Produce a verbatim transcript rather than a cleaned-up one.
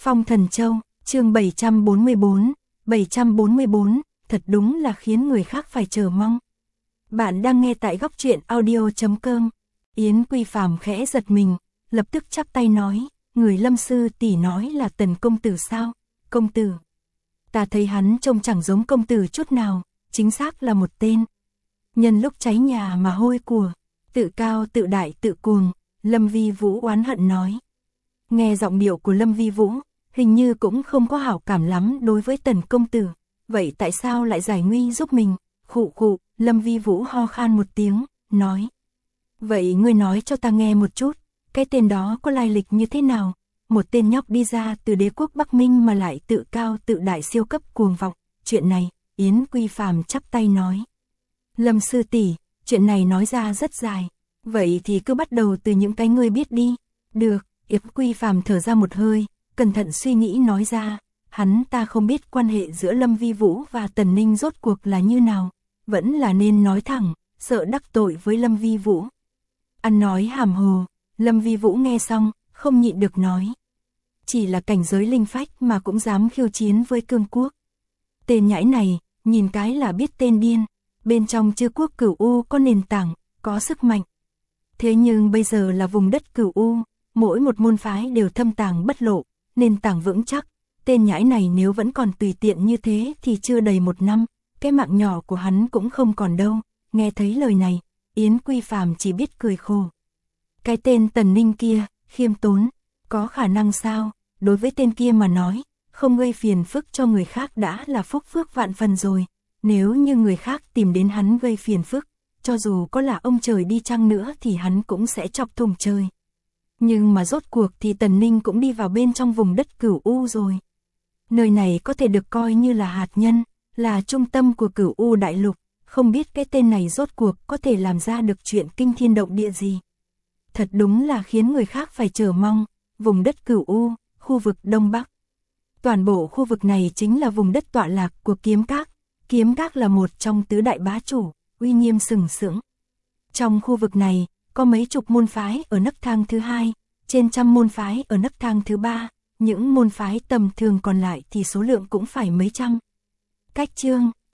Phong Thần Châu, chương bảy trăm bốn mươi bốn, bảy trăm bốn mươi bốn, thật đúng là khiến người khác phải chờ mong. Bạn đang nghe tại góc truyện audio chấm com. Yến Quy Phàm khẽ giật mình, lập tức chắp tay nói, người Lâm sư tỷ nói là Tần công tử sao? Công tử. Ta thấy hắn trông chẳng giống công tử chút nào, chính xác là một tên nhân lúc cháy nhà mà hôi của, tự cao tự đại tự cuồng. Lâm Vi Vũ oán hận nói. Nghe giọng điệu của Lâm Vi Vũ, hình như cũng không có hảo cảm lắm đối với Tần công tử, vậy tại sao lại giải nguy giúp mình? Khụ khụ, Lâm Vi Vũ ho khan một tiếng, nói. Vậy ngươi nói cho ta nghe một chút, cái tên đó có lai lịch như thế nào? Một tên nhóc đi ra từ đế quốc Bắc Minh mà lại tự cao tự đại siêu cấp cuồng vọng. Chuyện này, Yến Quy Phàm chắp tay nói. Lâm sư tỷ, chuyện này nói ra rất dài, vậy thì cứ bắt đầu từ những cái ngươi biết đi. Được, Yến Quy Phàm thở ra một hơi, cẩn thận suy nghĩ nói ra. Hắn ta không biết quan hệ giữa Lâm Vi Vũ và Tần Ninh rốt cuộc là như nào, vẫn là nên nói thẳng, sợ đắc tội với Lâm Vi Vũ. Ăn nói hàm hồ, Lâm Vi Vũ nghe xong, không nhịn được nói. Chỉ là cảnh giới linh phách mà cũng dám khiêu chiến với cương quốc. Tên nhãi này, nhìn cái là biết tên điên, bên trong Chư quốc Cửu U có nền tảng, có sức mạnh. Thế nhưng bây giờ là vùng đất Cửu U, mỗi một môn phái đều thâm tàng bất lộ, nền tảng vững chắc. Tên nhãi này nếu vẫn còn tùy tiện như thế thì chưa đầy một năm, cái mạng nhỏ của hắn cũng không còn đâu. Nghe thấy lời này, Yến Quy Phàm chỉ biết cười khổ. Cái tên Tần Ninh kia, khiêm tốn, có khả năng sao? Đối với tên kia mà nói, không gây phiền phức cho người khác đã là phúc phước vạn phần rồi. Nếu như người khác tìm đến hắn gây phiền phức, cho dù có là ông trời đi chăng nữa thì hắn cũng sẽ chọc thủng trời. Nhưng mà rốt cuộc thì Tần Ninh cũng đi vào bên trong vùng đất Cửu U rồi. Nơi này có thể được coi như là hạt nhân, là trung tâm của Cửu U đại lục, không biết cái tên này rốt cuộc có thể làm ra được chuyện kinh thiên động địa gì. Thật đúng là khiến người khác phải chờ mong, vùng đất Cửu U, khu vực Đông Bắc. Toàn bộ khu vực này chính là vùng đất tọa lạc của Kiếm Các, Kiếm Các là một trong tứ đại bá chủ, uy nghiêm sừng sững. Trong khu vực này, có mấy chục môn phái ở nấc thang thứ hai, trên trăm môn phái ở nấc thang thứ ba. Những môn phái tầm thường còn lại thì số lượng cũng phải mấy trăm. Cách chương,